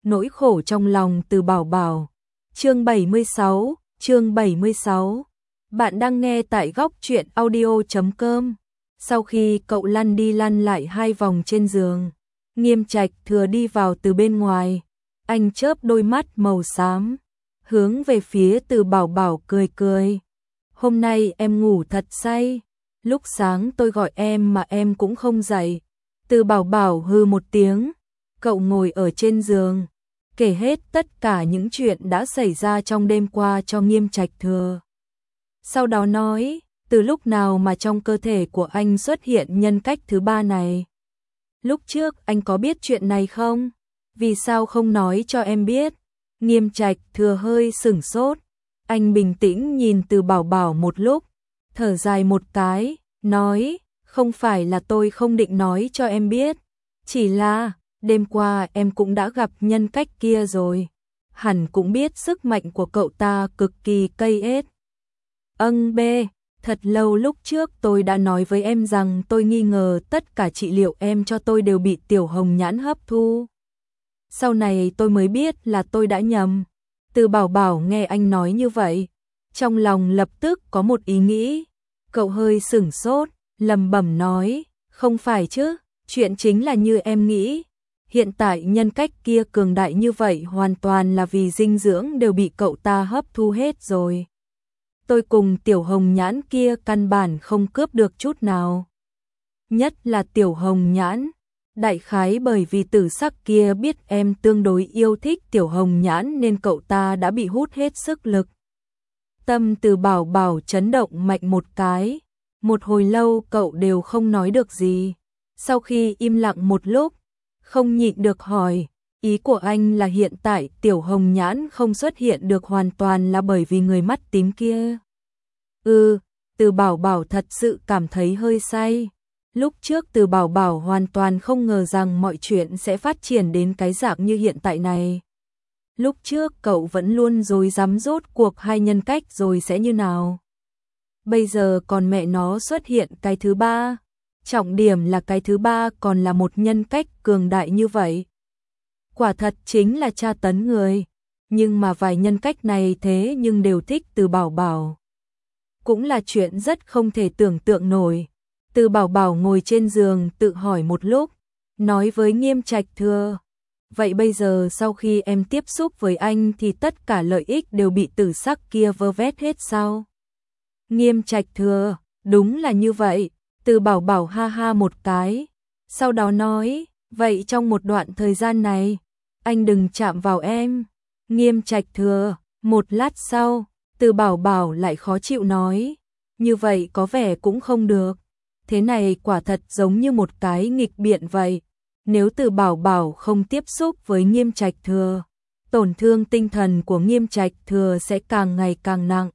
nỗi khổ trong lòng Từ Bảo Bảo. Chương 76. Bạn đang nghe tại góc truyện audio.com. Sau khi cậu lăn đi lăn lại 2 vòng trên giường, Nghiêm Trạch Thừa đi vào từ bên ngoài. Anh chớp đôi mắt màu xám, hướng về phía Từ Bảo Bảo cười cười. Hôm nay em ngủ thật say, lúc sáng tôi gọi em mà em cũng không dậy. Từ Bảo Bảo hừ một tiếng, cậu ngồi ở trên giường, kể hết tất cả những chuyện đã xảy ra trong đêm qua cho Nghiêm Trạch Thừa. Sau đó nói, từ lúc nào mà trong cơ thể của anh xuất hiện nhân cách thứ ba này? Lúc trước anh có biết chuyện này không? Vì sao không nói cho em biết? Nghiêm Trạch Thừa hơi sửng sốt, anh bình tĩnh nhìn Từ Bảo Bảo một lúc, thở dài một cái, nói, không phải là tôi không định nói cho em biết, chỉ là đêm qua em cũng đã gặp nhân cách kia rồi, hẳn cũng biết sức mạnh của cậu ta cực kỳ cây ết. Thật lâu lúc trước tôi đã nói với em rằng tôi nghi ngờ tất cả trị liệu em cho tôi đều bị Tiểu Hồng Nhãn hấp thu. Sau này tôi mới biết là tôi đã nhầm. Từ Bảo Bảo nghe anh nói như vậy, trong lòng lập tức có một ý nghĩ. Cậu hơi sửng sốt, lẩm bẩm nói, không phải chứ, chuyện chính là như em nghĩ. Hiện tại nhân cách kia cường đại như vậy hoàn toàn là vì dinh dưỡng đều bị cậu ta hấp thu hết rồi. Tôi cùng Tiểu Hồng Nhãn kia căn bản không cướp được chút nào. Nhất là Tiểu Hồng Nhãn, đại khái bởi vì Tử Sắc kia biết em tương đối yêu thích Tiểu Hồng Nhãn nên cậu ta đã bị hút hết sức lực. Tâm Từ Bảo Bảo chấn động mạnh một cái, một hồi lâu cậu đều không nói được gì. Sau khi im lặng một lúc, không nhịn được hỏi, ý của anh là hiện tại Tiểu Hồng Nhãn không xuất hiện được hoàn toàn là bởi vì người mắt tím kia? Từ Bảo Bảo thật sự cảm thấy hơi say. Lúc trước Từ Bảo Bảo hoàn toàn không ngờ rằng mọi chuyện sẽ phát triển đến cái dạng như hiện tại này. Lúc trước cậu vẫn luôn rối rắm rốt cuộc hai nhân cách rồi sẽ như nào. Bây giờ còn mẹ nó xuất hiện cái thứ ba. Trọng điểm là cái thứ ba còn là một nhân cách cường đại như vậy. Quả thật chính là tra tấn người. Nhưng mà vài nhân cách này thế nhưng đều thích Từ Bảo Bảo. Cũng là chuyện rất không thể tưởng tượng nổi. Từ Bảo Bảo ngồi trên giường tự hỏi một lúc, nói với Nghiêm Trạch Thừa, vậy bây giờ sau khi em tiếp xúc với anh thì tất cả lợi ích đều bị Tử Sắc kia vơ vét hết sao? Nghiêm Trạch Thừa, đúng là như vậy. Từ Bảo Bảo ha ha một cái, sau đó nói, vậy trong một đoạn thời gian này, anh đừng chạm vào em. Nghiêm Trạch Thừa, một lát sau, Từ Bảo Bảo lại khó chịu nói, như vậy có vẻ cũng không được. Thế này quả thật giống như một cái nghịch biện vậy. Nếu Từ Bảo Bảo không tiếp xúc với Nghiêm Trạch Thừa, tổn thương tinh thần của Nghiêm Trạch Thừa sẽ càng ngày càng nặng.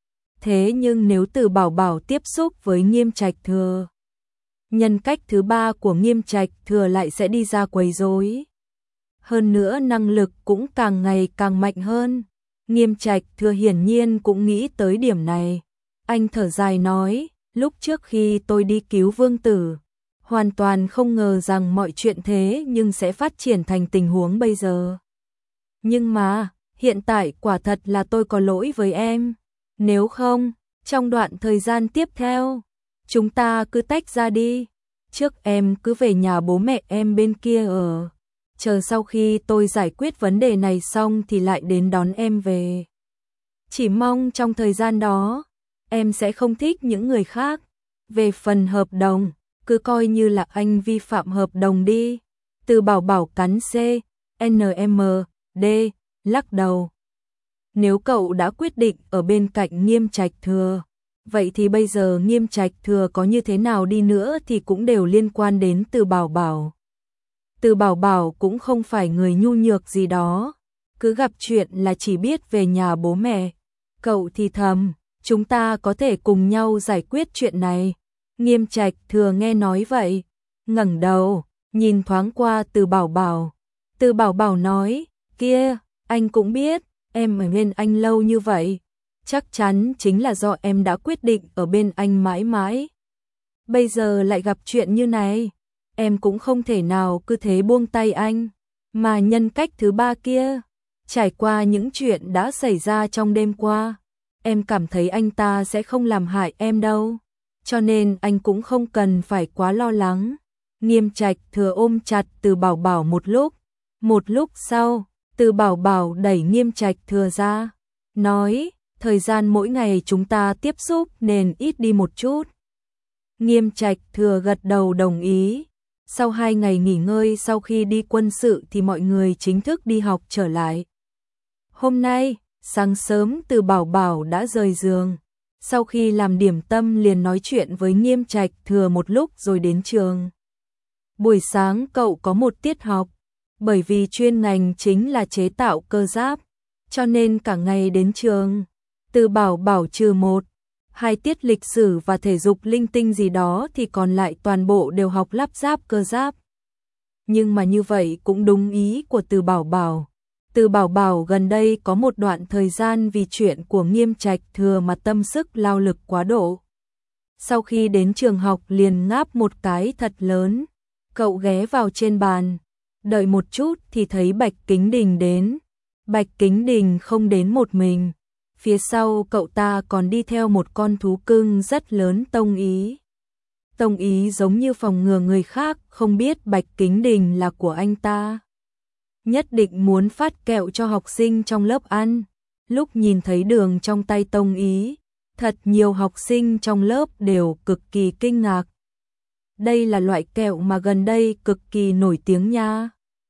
Thế nhưng nếu Từ Bảo Bảo tiếp xúc với Nghiêm Trạch Thừa, nhân cách thứ ba của Nghiêm Trạch Thừa lại sẽ đi ra quấy rối. Hơn nữa năng lực cũng càng ngày càng mạnh hơn. Nghiêm Trạch Thừa hiển nhiên cũng nghĩ tới điểm này. Anh thở dài nói, lúc trước khi tôi đi cứu Vương Tử, hoàn toàn không ngờ rằng mọi chuyện thế nhưng sẽ phát triển thành tình huống bây giờ. Nhưng mà, hiện tại quả thật là tôi có lỗi với em. Nếu không, trong đoạn thời gian tiếp theo, chúng ta cứ tách ra đi. Trước em cứ về nhà bố mẹ em bên kia ở. Chờ sau khi tôi giải quyết vấn đề này xong thì lại đến đón em về. Chỉ mong trong thời gian đó, em sẽ không thích những người khác. Về phần hợp đồng, cứ coi như là anh vi phạm hợp đồng đi. Từ Bảo Bảo cắn CNMD, lắc đầu. Nếu cậu đã quyết định ở bên cạnh Nghiêm Trạch Thừa, vậy thì bây giờ Nghiêm Trạch Thừa có như thế nào đi nữa thì cũng đều liên quan đến Từ Bảo Bảo. Từ Bảo Bảo cũng không phải người nhu nhược gì đó, cứ gặp chuyện là chỉ biết về nhà bố mẹ. Cậu thì thầm, chúng ta có thể cùng nhau giải quyết chuyện này. Nghiêm Trạch Thừa nghe nói vậy, ngẩng đầu, nhìn thoáng qua Từ Bảo Bảo. Từ Bảo Bảo nói, kia, anh cũng biết, em ở bên anh lâu như vậy, chắc chắn chính là do em đã quyết định ở bên anh mãi mãi. Bây giờ lại gặp chuyện như này, em cũng không thể nào cứ thế buông tay anh. Mà nhân cách thứ ba kia, trải qua những chuyện đã xảy ra trong đêm qua, em cảm thấy anh ta sẽ không làm hại em đâu, cho nên anh cũng không cần phải quá lo lắng. Nghiêm Trạch Thừa ôm chặt Từ Bảo Bảo một lúc sau, Từ Bảo Bảo đẩy Nghiêm Trạch Thừa ra, nói, thời gian mỗi ngày chúng ta tiếp xúc nên ít đi một chút. Nghiêm Trạch Thừa gật đầu đồng ý. Sau 2 ngày nghỉ ngơi sau khi đi quân sự thì mọi người chính thức đi học trở lại. Hôm nay, sáng sớm Từ Bảo Bảo đã rời giường. Sau khi làm điểm tâm liền nói chuyện với Nghiêm Trạch Thừa một lúc rồi đến trường. Buổi sáng cậu có một tiết học, bởi vì chuyên ngành chính là chế tạo cơ giáp, cho nên cả ngày đến trường. Từ Bảo Bảo trừ 1-2 tiết lịch sử và thể dục linh tinh gì đó thì còn lại toàn bộ đều học lắp ráp cơ giáp. Nhưng mà như vậy cũng đúng ý của Từ Bảo Bảo. Từ Bảo Bảo gần đây có một đoạn thời gian vì chuyện của Nghiêm Trạch Thừa mà tâm sức lao lực quá độ. Sau khi đến trường học liền ngáp một cái thật lớn. Cậu ghé vào trên bàn, đợi một chút thì thấy Bạch Kính Đình đến. Bạch Kính Đình không đến một mình, phía sau cậu ta còn đi theo một con thú cưng rất lớn Tông Ý. Tông Ý giống như phòng ngừa người khác không biết Bạch Kính Đình là của anh ta. Nhất định muốn phát kẹo cho học sinh trong lớp ăn. Lúc nhìn thấy đường trong tay Tông Ý, thật nhiều học sinh trong lớp đều cực kỳ kinh ngạc. Đây là loại kẹo mà gần đây cực kỳ nổi tiếng nha.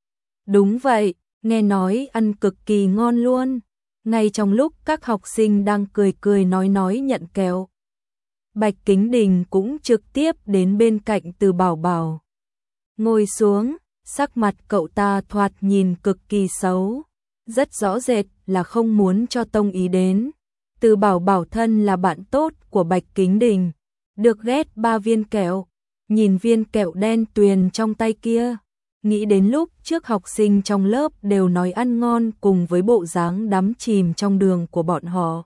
Đúng vậy, nghe nói ăn cực kỳ ngon luôn. Ngay trong lúc các học sinh đang cười cười nói nhận kẹo, Bạch Kính Đình cũng trực tiếp đến bên cạnh Từ Bảo Bảo. Ngồi xuống, sắc mặt cậu ta thoạt nhìn cực kỳ xấu, rất rõ rệt là không muốn cho Tông Ý đến. Từ Bảo Bảo thân là bạn tốt của Bạch Kính Đình, được ghét 3 viên kẹo, nhìn viên kẹo đen tuyền trong tay kia, nghĩ đến lúc trước học sinh trong lớp đều nói ăn ngon cùng với bộ dáng đắm chìm trong đường của bọn họ.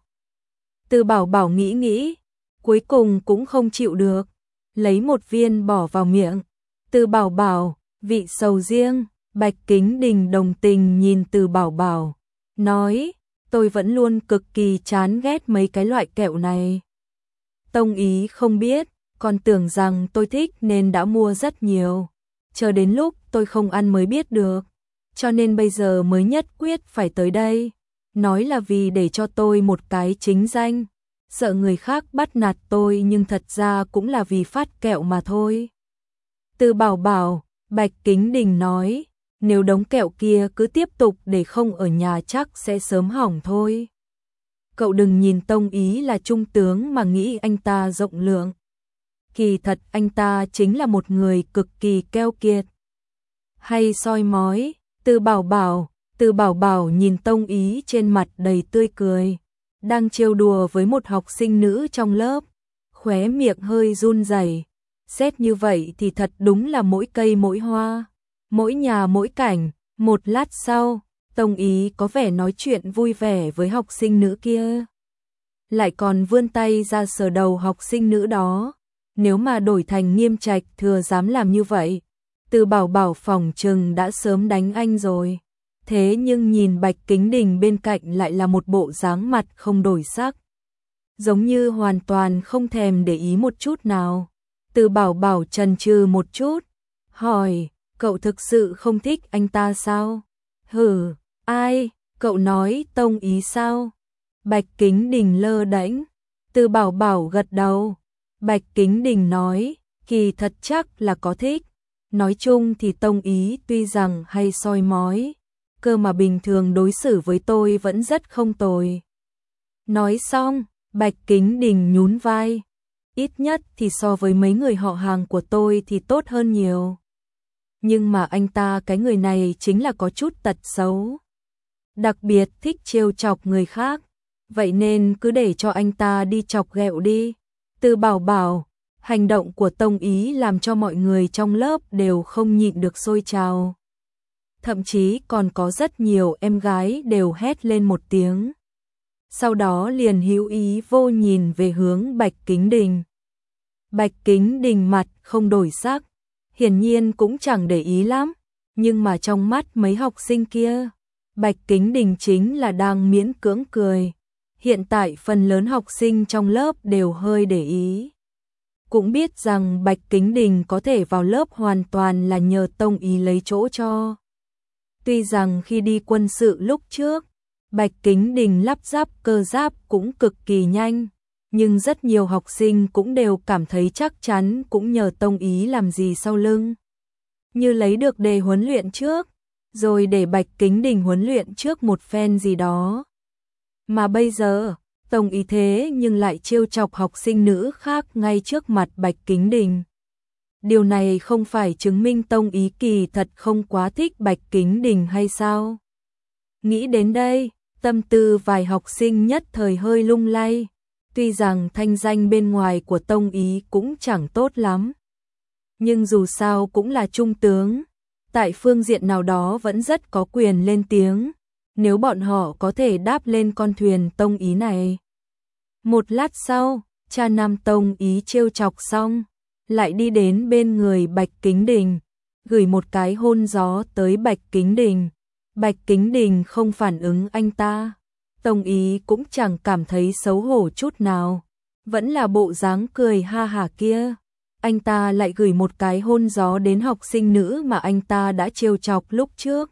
Từ Bảo Bảo nghĩ, cuối cùng cũng không chịu được, lấy một viên bỏ vào miệng. Từ Bảo Bảo, vị sầu riêng. Bạch Kính Đình đồng tình nhìn Từ Bảo Bảo, nói, tôi vẫn luôn cực kỳ chán ghét mấy cái loại kẹo này. Tông Ý không biết, còn tưởng rằng tôi thích nên đã mua rất nhiều, chờ đến lúc tôi không ăn mới biết được, cho nên bây giờ mới nhất quyết phải tới đây, nói là vì để cho tôi một cái chính danh, sợ người khác bắt nạt tôi nhưng thật ra cũng là vì phát kẹo mà thôi. Từ Bảo Bảo, Bạch Kính Đình nói, nếu đống kẹo kia cứ tiếp tục để không ở nhà chắc sẽ sớm hỏng thôi. Cậu đừng nhìn Tông Ý là trung tướng mà nghĩ anh ta rộng lượng. Kỳ thật anh ta chính là một người cực kỳ keo kiệt. Hay soi mói. Từ Bảo Bảo nhìn Tông Ý trên mặt đầy tươi cười, đang trêu đùa với một học sinh nữ trong lớp, khóe miệng hơi run rẩy. Xét như vậy thì thật đúng là mỗi cây mỗi hoa, mỗi nhà mỗi cảnh. Một lát sau, Tông Ý có vẻ nói chuyện vui vẻ với học sinh nữ kia, lại còn vươn tay ra sờ đầu học sinh nữ đó. Nếu mà đổi thành Nghiêm Trạch Thừa dám làm như vậy, Từ Bảo Bảo phỏng chừng đã sớm đánh anh rồi. Thế nhưng nhìn Bạch Kính Đình bên cạnh lại là một bộ dáng mặt không đổi sắc, giống như hoàn toàn không thèm để ý một chút nào. Từ Bảo Bảo chần chừ một chút, hỏi, cậu thực sự không thích anh ta sao? Hử, ai? Cậu nói Tông Ý sao? Bạch Kính Đình lơ đễnh. Từ Bảo Bảo gật đầu. Bạch Kính Đình nói, kỳ thật chắc là có thích. Nói chung thì Tông Ý tuy rằng hay soi mói, cơ mà bình thường đối xử với tôi vẫn rất không tồi. Nói xong, Bạch Kính Đình nhún vai. Ít nhất thì so với mấy người họ hàng của tôi thì tốt hơn nhiều. Nhưng mà anh ta cái người này chính là có chút tật xấu, đặc biệt thích trêu chọc người khác. Vậy nên cứ để cho anh ta đi chọc ghẹo đi. Từ Bảo Bảo, hành động của Tông Ý làm cho mọi người trong lớp đều không nhịn được sôi trào. Thậm chí còn có rất nhiều em gái đều hét lên một tiếng. Sau đó liền hữu ý vô nhìn về hướng Bạch Kính Đình. Bạch Kính Đình mặt không đổi sắc, hiển nhiên cũng chẳng để ý lắm, Nhưng mà trong mắt mấy học sinh kia, Bạch Kính Đình chính là đang miễn cưỡng cười. Hiện tại phần lớn học sinh trong lớp đều hơi để ý. Cũng biết rằng Bạch Kính Đình có thể vào lớp hoàn toàn là nhờ Tông Ý lấy chỗ cho. Tuy rằng khi đi quân sự lúc trước, Bạch Kính Đình lắp ráp cơ giáp cũng cực kỳ nhanh, nhưng rất nhiều học sinh cũng đều cảm thấy chắc chắn cũng nhờ Tông Ý làm gì sau lưng. Như lấy được đề huấn luyện trước, rồi để Bạch Kính Đình huấn luyện trước một phen gì đó. Mà bây giờ, Tông Ý thế nhưng lại trêu chọc học sinh nữ khác ngay trước mặt Bạch Kính Đình. Điều này không phải chứng minh Tông Ý kỳ thật không quá thích Bạch Kính Đình hay sao? Nghĩ đến đây, tâm tư vài học sinh nhất thời hơi lung lay. Tuy rằng thanh danh bên ngoài của Tông Ý cũng chẳng tốt lắm, nhưng dù sao cũng là trung tướng, tại phương diện nào đó vẫn rất có quyền lên tiếng, nếu bọn họ có thể đáp lên con thuyền Tông Ý này. Một lát sau, cha nam Tông Ý trêu chọc xong, lại đi đến bên người Bạch Kính Đình, gửi một cái hôn gió tới Bạch Kính Đình. Bạch Kính Đình không phản ứng anh ta. Tông Ý cũng chẳng cảm thấy xấu hổ chút nào, vẫn là bộ dáng cười ha hả kia. Anh ta lại gửi một cái hôn gió đến học sinh nữ mà anh ta đã trêu chọc lúc trước.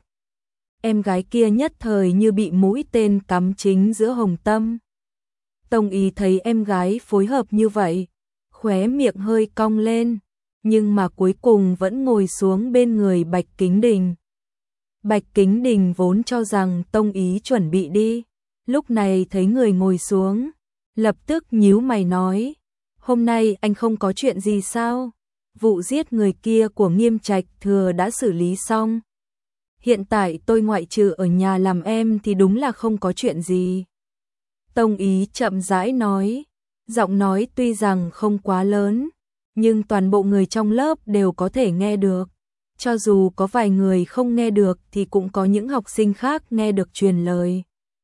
Em gái kia nhất thời như bị mũi tên cắm chính giữa hồng tâm. Tông Ý thấy em gái phối hợp như vậy, khóe miệng hơi cong lên, nhưng mà cuối cùng vẫn ngồi xuống bên người Bạch Kính Đình. Bạch Kính Đình vốn cho rằng Tông Ý chuẩn bị đi, lúc này thấy người ngồi xuống, lập tức nhíu mày nói, hôm nay anh không có chuyện gì sao? Vụ giết người kia của Nghiêm Trạch Thừa đã xử lý xong. Hiện tại tôi ngoại trừ ở nhà làm em thì đúng là không có chuyện gì. Tông Ý chậm rãi nói, giọng nói tuy rằng không quá lớn, nhưng toàn bộ người trong lớp đều có thể nghe được. Cho dù có vài người không nghe được thì cũng có những học sinh khác nghe được truyền lời.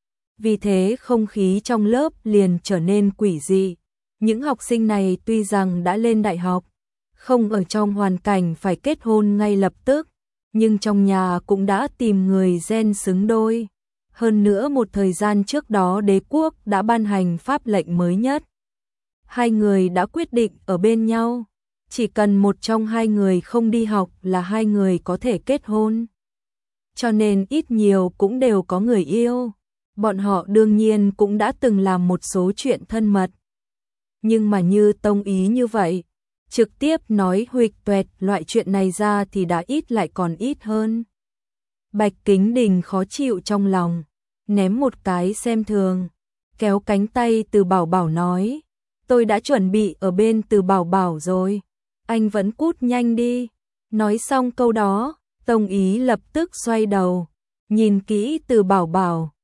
Vì thế không khí trong lớp liền trở nên quỷ dị. Những học sinh này tuy rằng đã lên đại học, không ở trong hoàn cảnh phải kết hôn ngay lập tức, nhưng trong nhà cũng đã tìm người gen xứng đôi. Hơn nữa một thời gian trước đó đế quốc đã ban hành pháp lệnh mới nhất. Hai người đã quyết định ở bên nhau. Chỉ cần một trong hai người không đi học là hai người có thể kết hôn. Cho nên ít nhiều cũng đều có người yêu. Bọn họ đương nhiên cũng đã từng làm một số chuyện thân mật. Nhưng mà như Tông Ý như vậy, trực tiếp nói huỵch toẹt loại chuyện này ra thì đã ít lại còn ít hơn. Bạch Kính Đình khó chịu trong lòng, ném một cái xem thường, kéo cánh tay Từ Bảo Bảo nói, tôi đã chuẩn bị ở bên Từ Bảo Bảo rồi, anh vẫn cút nhanh đi. Nói xong câu đó, Tông Ý lập tức xoay đầu, nhìn kỹ Từ Bảo Bảo.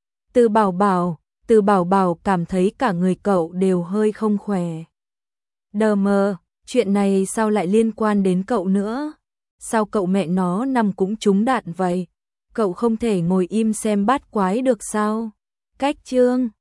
Từ Bảo Bảo cảm thấy cả người cậu đều hơi không khỏe. Đờ mờ, chuyện này sao lại liên quan đến cậu nữa? Sao cậu mẹ nó nằm cũng trúng đạn vậy? Cậu không thể ngồi im xem bát quái được sao? Cách chương